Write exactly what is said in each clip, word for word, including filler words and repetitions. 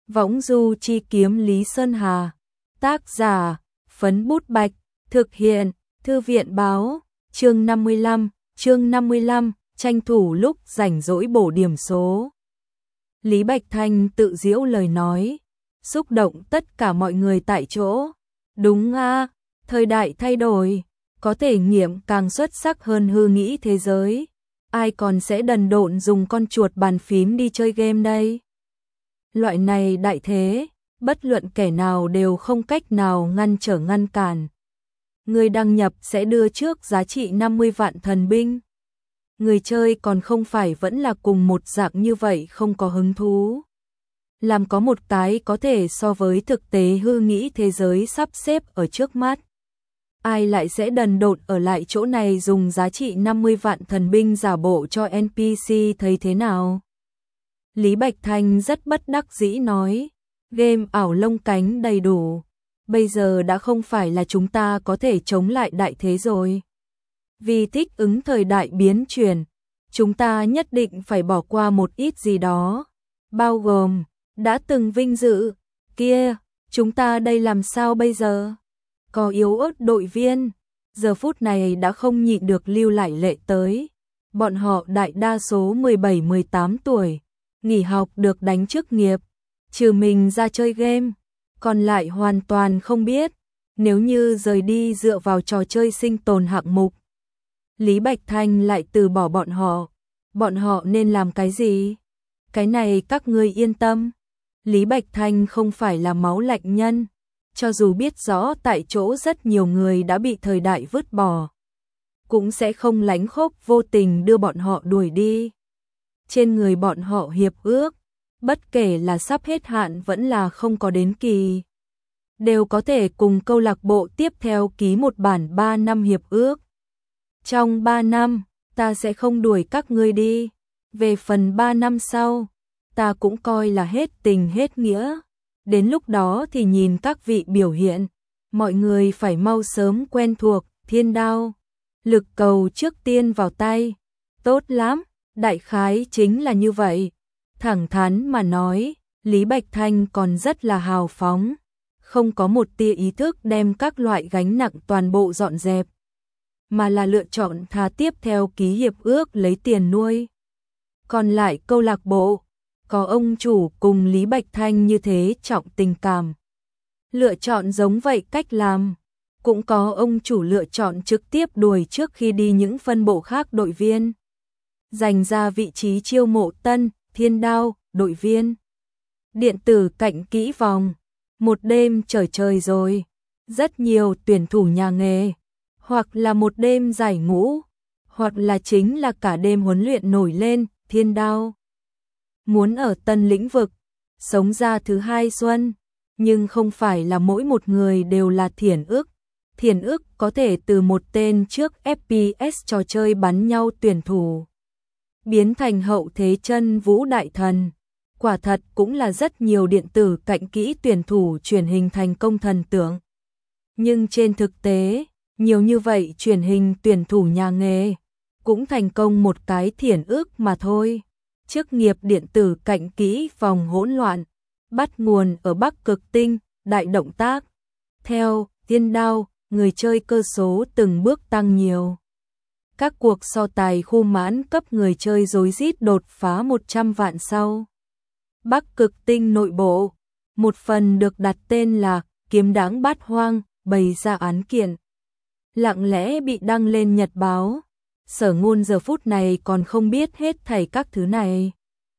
Võng du chi kiếm Lý Sơn Hà. Tác giả, Phấn Bút Bạch. Thực hiện, Thư viện báo. Chương năm mươi lăm, chương năm mươi lăm, tranh thủ lúc rảnh rỗi bổ điểm số. Lý Bạch Thanh tự giễu lời nói, xúc động tất cả mọi người tại chỗ. Đúng a, thời đại thay đổi, có thể nghiệm càng xuất sắc hơn hư nghĩ thế giới. Ai còn sẽ đần độn dùng con chuột bàn phím đi chơi game đây? Loại này đại thế, bất luận kẻ nào đều không cách nào ngăn trở ngăn cản. Người đăng nhập sẽ đưa trước giá trị năm mươi vạn thần binh. Người chơi còn không phải vẫn là cùng một dạng như vậy, không có hứng thú. Làm có một cái có thể so với thực tế hư nghĩ thế giới sắp xếp ở trước mắt. Ai lại sẽ đần độn ở lại chỗ này dùng giá trị năm mươi vạn thần binh giả bộ cho en pê xê thấy thế nào? Lý Bạch Thanh rất bất đắc dĩ nói, game ảo lông cánh đầy đủ, bây giờ đã không phải là chúng ta có thể chống lại đại thế rồi. Vì thích ứng thời đại biến chuyển, chúng ta nhất định phải bỏ qua một ít gì đó, bao gồm, đã từng vinh dự, kia, chúng ta đây làm sao bây giờ? Có yếu ớt đội viên, giờ phút này đã không nhịn được lưu lại lệ tới. Bọn họ đại đa số mười bảy mười tám tuổi, nghỉ học được đánh chức nghiệp, trừ mình ra chơi game, còn lại hoàn toàn không biết, nếu như rời đi dựa vào trò chơi sinh tồn hạng mục. Lý Bạch Thanh lại từ bỏ bọn họ, bọn họ nên làm cái gì? Cái này các ngươi yên tâm, Lý Bạch Thanh không phải là máu lạnh nhân, cho dù biết rõ tại chỗ rất nhiều người đã bị thời đại vứt bỏ, cũng sẽ không lánh khóc vô tình đưa bọn họ đuổi đi. Trên người bọn họ hiệp ước, bất kể là sắp hết hạn vẫn là không có đến kỳ, đều có thể cùng câu lạc bộ tiếp theo ký một bản ba năm hiệp ước. Trong ba năm, ta sẽ không đuổi các ngươi đi. Về phần ba năm sau, ta cũng coi là hết tình hết nghĩa. Đến lúc đó thì nhìn các vị biểu hiện. Mọi người phải mau sớm quen thuộc, thiên đao. Lực cầu trước tiên vào tay. Tốt lắm, đại khái chính là như vậy. Thẳng thắn mà nói, Lý Bạch Thanh còn rất là hào phóng. Không có một tia ý thức đem các loại gánh nặng toàn bộ dọn dẹp, mà là lựa chọn thà tiếp theo ký hiệp ước lấy tiền nuôi. Còn lại câu lạc bộ, có ông chủ cùng Lý Bạch Thanh như thế trọng tình cảm, lựa chọn giống vậy cách làm. Cũng có ông chủ lựa chọn trực tiếp đuổi trước khi đi những phân bộ khác đội viên, dành ra vị trí chiêu mộ tân, thiên đao, đội viên. Điện tử cạnh kỹ vòng, một đêm trời trời rồi, rất nhiều tuyển thủ nhà nghề, hoặc là một đêm giải ngũ, hoặc là chính là cả đêm huấn luyện nổi lên, thiên đao. Muốn ở tân lĩnh vực, sống ra thứ hai xuân, nhưng không phải là mỗi một người đều là thiển ức. Thiển ức có thể từ một tên trước ép pê ét trò chơi bắn nhau tuyển thủ, biến thành hậu thế chân vũ đại thần. Quả thật cũng là rất nhiều điện tử cạnh kỹ tuyển thủ truyền hình thành công thần tượng. Nhưng trên thực tế, nhiều như vậy truyền hình tuyển thủ nhà nghề cũng thành công một cái thiển ước mà thôi. Chức nghiệp điện tử cạnh kỹ vòng hỗn loạn, bắt nguồn ở Bắc Cực Tinh, đại động tác. Theo thiên đao, người chơi cơ số từng bước tăng nhiều. Các cuộc so tài khu mãn cấp người chơi rối rít đột phá một trăm vạn sau. Bắc Cực Tinh nội bộ, một phần được đặt tên là Kiếm Đáng Bát Hoang, bày ra án kiện, lặng lẽ bị đăng lên nhật báo. Sở Ngôn giờ phút này còn không biết hết thảy các thứ này.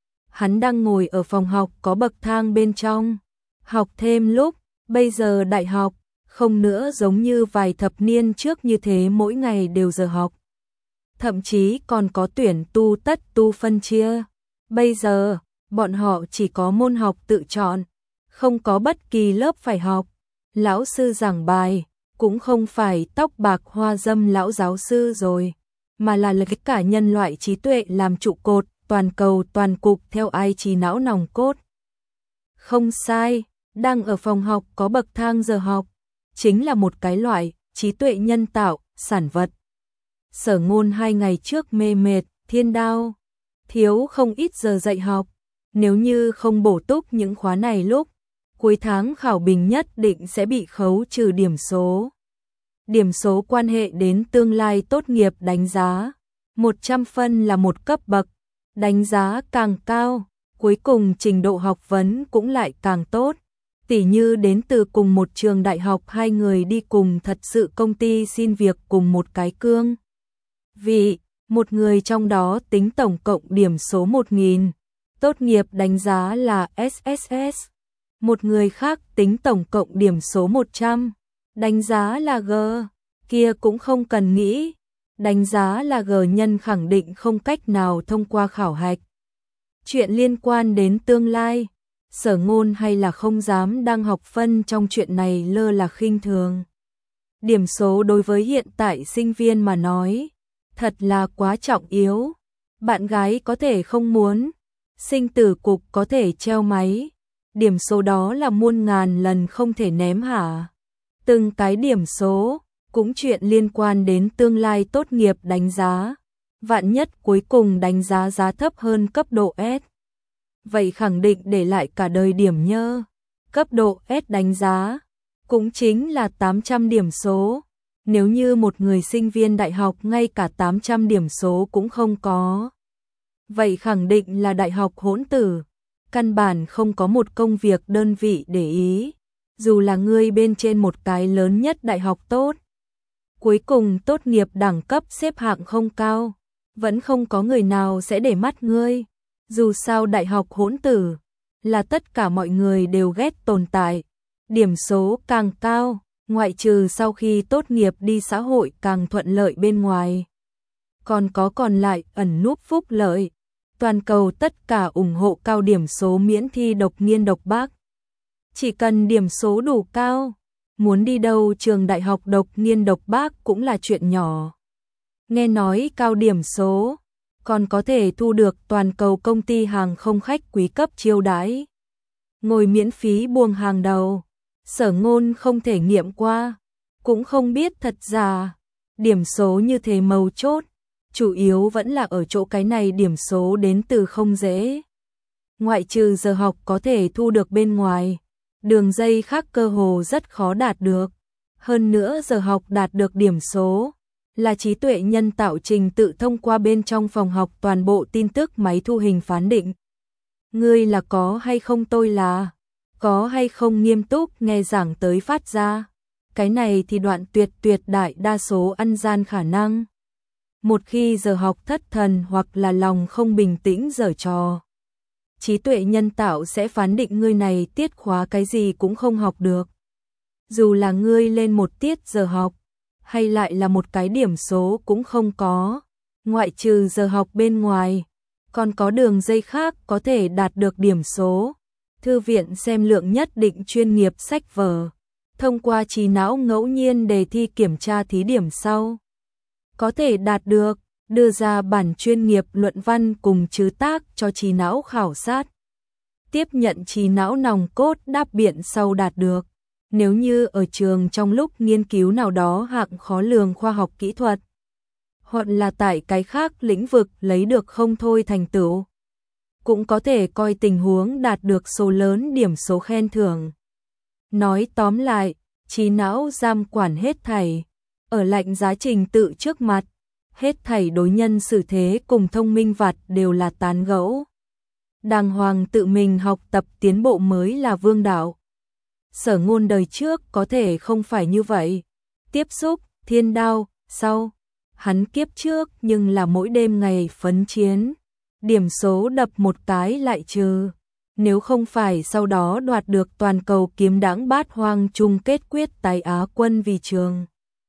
Hắn đang ngồi ở phòng học có bậc thang bên trong, học thêm lúc, bây giờ đại học, không nữa giống như vài thập niên trước như thế mỗi ngày đều giờ học. Thậm chí còn có tuyển tu tất tu phân chia. Bây giờ, bọn họ chỉ có môn học tự chọn, không có bất kỳ lớp phải học. Lão sư giảng bài, cũng không phải tóc bạc hoa dâm lão giáo sư rồi, mà là lấy cả nhân loại trí tuệ làm trụ cột, toàn cầu toàn cục theo ai trí não nòng cốt. Không sai, đang ở phòng học có bậc thang giờ học, chính là một cái loại trí tuệ nhân tạo, sản vật. Sở Ngôn hai ngày trước mê mệt, thiên đao, thiếu không ít giờ dạy học, Nếu như không bổ túc những khóa này lúc cuối tháng khảo bình nhất định sẽ bị khấu trừ điểm số. Điểm số quan hệ đến tương lai tốt nghiệp đánh giá. một trăm phân là một cấp bậc, đánh giá càng cao, cuối cùng trình độ học vấn cũng lại càng tốt. Tỉ như đến từ cùng một trường đại học hai người đi cùng thật sự công ty xin việc cùng một cái cương. Vì, một người trong đó tính tổng cộng điểm số một nghìn, tốt nghiệp đánh giá là ét ét ét. Một người khác tính tổng cộng điểm số một trăm, đánh giá là G, kia cũng không cần nghĩ. Đánh giá là G nhân khẳng định không cách nào thông qua khảo hạch. Chuyện liên quan đến tương lai, Sở Ngôn hay là không dám đăng học phân trong chuyện này lơ là khinh thường. Điểm số đối với hiện tại sinh viên mà nói, thật là quá trọng yếu. Bạn gái có thể không muốn, sinh tử cục có thể treo máy, điểm số đó là muôn ngàn lần không thể ném hả. Từng cái điểm số, cũng chuyện liên quan đến tương lai tốt nghiệp đánh giá. Vạn nhất cuối cùng đánh giá giá thấp hơn cấp độ S. Vậy khẳng định để lại cả đời điểm nhơ. Cấp độ S đánh giá, cũng chính là tám trăm điểm số. Nếu như một người sinh viên đại học ngay cả tám trăm điểm số cũng không có, vậy khẳng định là đại học hỗn tử. Căn bản không có một công việc đơn vị để ý. Dù là ngươi bên trên một cái lớn nhất đại học tốt, cuối cùng tốt nghiệp đẳng cấp xếp hạng không cao, vẫn không có người nào sẽ để mắt ngươi. Dù sao đại học hỗn tử là tất cả mọi người đều ghét tồn tại. Điểm số càng cao, ngoại trừ sau khi tốt nghiệp đi xã hội càng thuận lợi bên ngoài, còn có còn lại ẩn núp phúc lợi. Toàn cầu tất cả ủng hộ cao điểm số miễn thi độc nghiên độc bác. Chỉ cần điểm số đủ cao, muốn đi đâu trường đại học độc nghiên độc bác cũng là chuyện nhỏ. Nghe nói cao điểm số, còn có thể thu được toàn cầu công ty hàng không khách quý cấp chiêu đãi. Ngồi miễn phí buồng hàng đầu. Sở Ngôn không thể nghiệm qua, cũng không biết thật giả. Điểm số như thế mấu chốt, chủ yếu vẫn là ở chỗ cái này điểm số đến từ không dễ. Ngoại trừ giờ học có thể thu được bên ngoài, đường dây khác cơ hồ rất khó đạt được. Hơn nữa giờ học đạt được điểm số là trí tuệ nhân tạo trình tự thông qua bên trong phòng học toàn bộ tin tức máy thu hình phán định. Ngươi là có hay không, tôi là có hay không nghiêm túc nghe giảng tới phát ra. Cái này thì đoạn tuyệt tuyệt đại đa số ăn gian khả năng. Một khi giờ học thất thần hoặc là lòng không bình tĩnh giở trò, trí tuệ nhân tạo sẽ phán định ngươi này tiết khóa cái gì cũng không học được. Dù là ngươi lên một tiết giờ học, hay lại là một cái điểm số cũng không có. Ngoại trừ giờ học bên ngoài, còn có đường dây khác có thể đạt được điểm số. Thư viện xem lượng nhất định chuyên nghiệp sách vở, thông qua trí não ngẫu nhiên đề thi kiểm tra thí điểm sau, có thể đạt được, đưa ra bản chuyên nghiệp luận văn cùng trứ tác cho trí não khảo sát. Tiếp nhận trí não nòng cốt đáp biện sau đạt được. Nếu như ở trường trong lúc nghiên cứu nào đó hạng khó lường khoa học kỹ thuật, hoặc là tại cái khác lĩnh vực lấy được không thôi thành tựu, cũng có thể coi tình huống đạt được số lớn điểm số khen thưởng. Nói tóm lại, trí não giam quản hết thảy, ở lạnh giá trình tự trước mặt, hết thảy đối nhân xử thế cùng thông minh vặt đều là tán gẫu. Đàng hoàng tự mình học tập tiến bộ mới là vương đạo. Sở Ngôn đời trước có thể không phải như vậy. Tiếp xúc thiên đao sau, hắn kiếp trước nhưng là mỗi đêm ngày phấn chiến, điểm số đập một cái lại trừ. Nếu không phải sau đó đoạt được toàn cầu kiếm đãng bát hoang chung kết quyết tái Á quân vì trường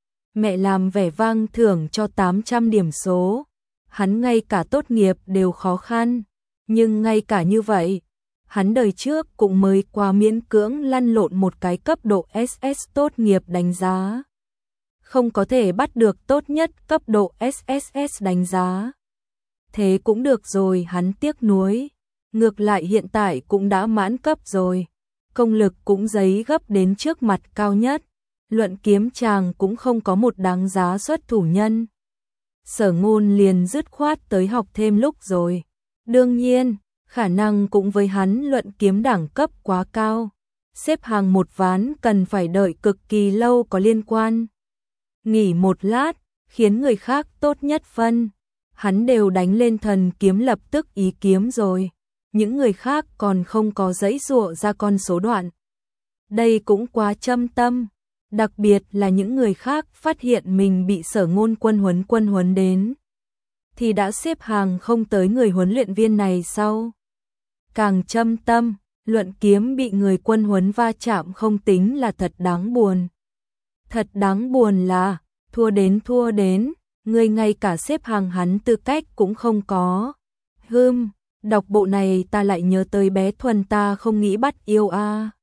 mẹ làm vẻ vang thưởng cho tám trăm điểm số, hắn ngay cả tốt nghiệp đều khó khăn. Nhưng ngay cả như vậy, hắn đời trước cũng mới qua miễn cưỡng lăn lộn một cái cấp độ ét ét tốt nghiệp đánh giá. Không có thể bắt được tốt nhất cấp độ ét ét ét đánh giá. Thế cũng được rồi, hắn tiếc nuối. Ngược lại hiện tại cũng đã mãn cấp rồi. Công lực cũng giấy gấp đến trước mặt cao nhất. Luận kiếm chàng cũng không có một đáng giá xuất thủ nhân. Sở Ngôn liền dứt khoát tới học thêm lúc rồi. Đương nhiên, khả năng cũng với hắn luận kiếm đẳng cấp quá cao. Xếp hàng một ván cần phải đợi cực kỳ lâu có liên quan. Nghỉ một lát, khiến người khác tốt nhất phân. Hắn đều đánh lên thần kiếm lập tức ý kiếm rồi. Những người khác còn không có giãy giụa ra con số đoạn. Đây cũng quá châm tâm. Đặc biệt là những người khác phát hiện mình bị Sở Ngôn quân huấn quân huấn đến. Thì đã xếp hàng không tới người huấn luyện viên này sau. Càng châm tâm, luận kiếm bị người quân huấn va chạm không tính là thật đáng buồn. Thật đáng buồn là, thua đến thua đến, người ngay cả xếp hàng hắn tư cách cũng không có. Hừm, đọc bộ này ta lại nhớ tới bé Thuần ta không nghĩ bắt yêu a. À.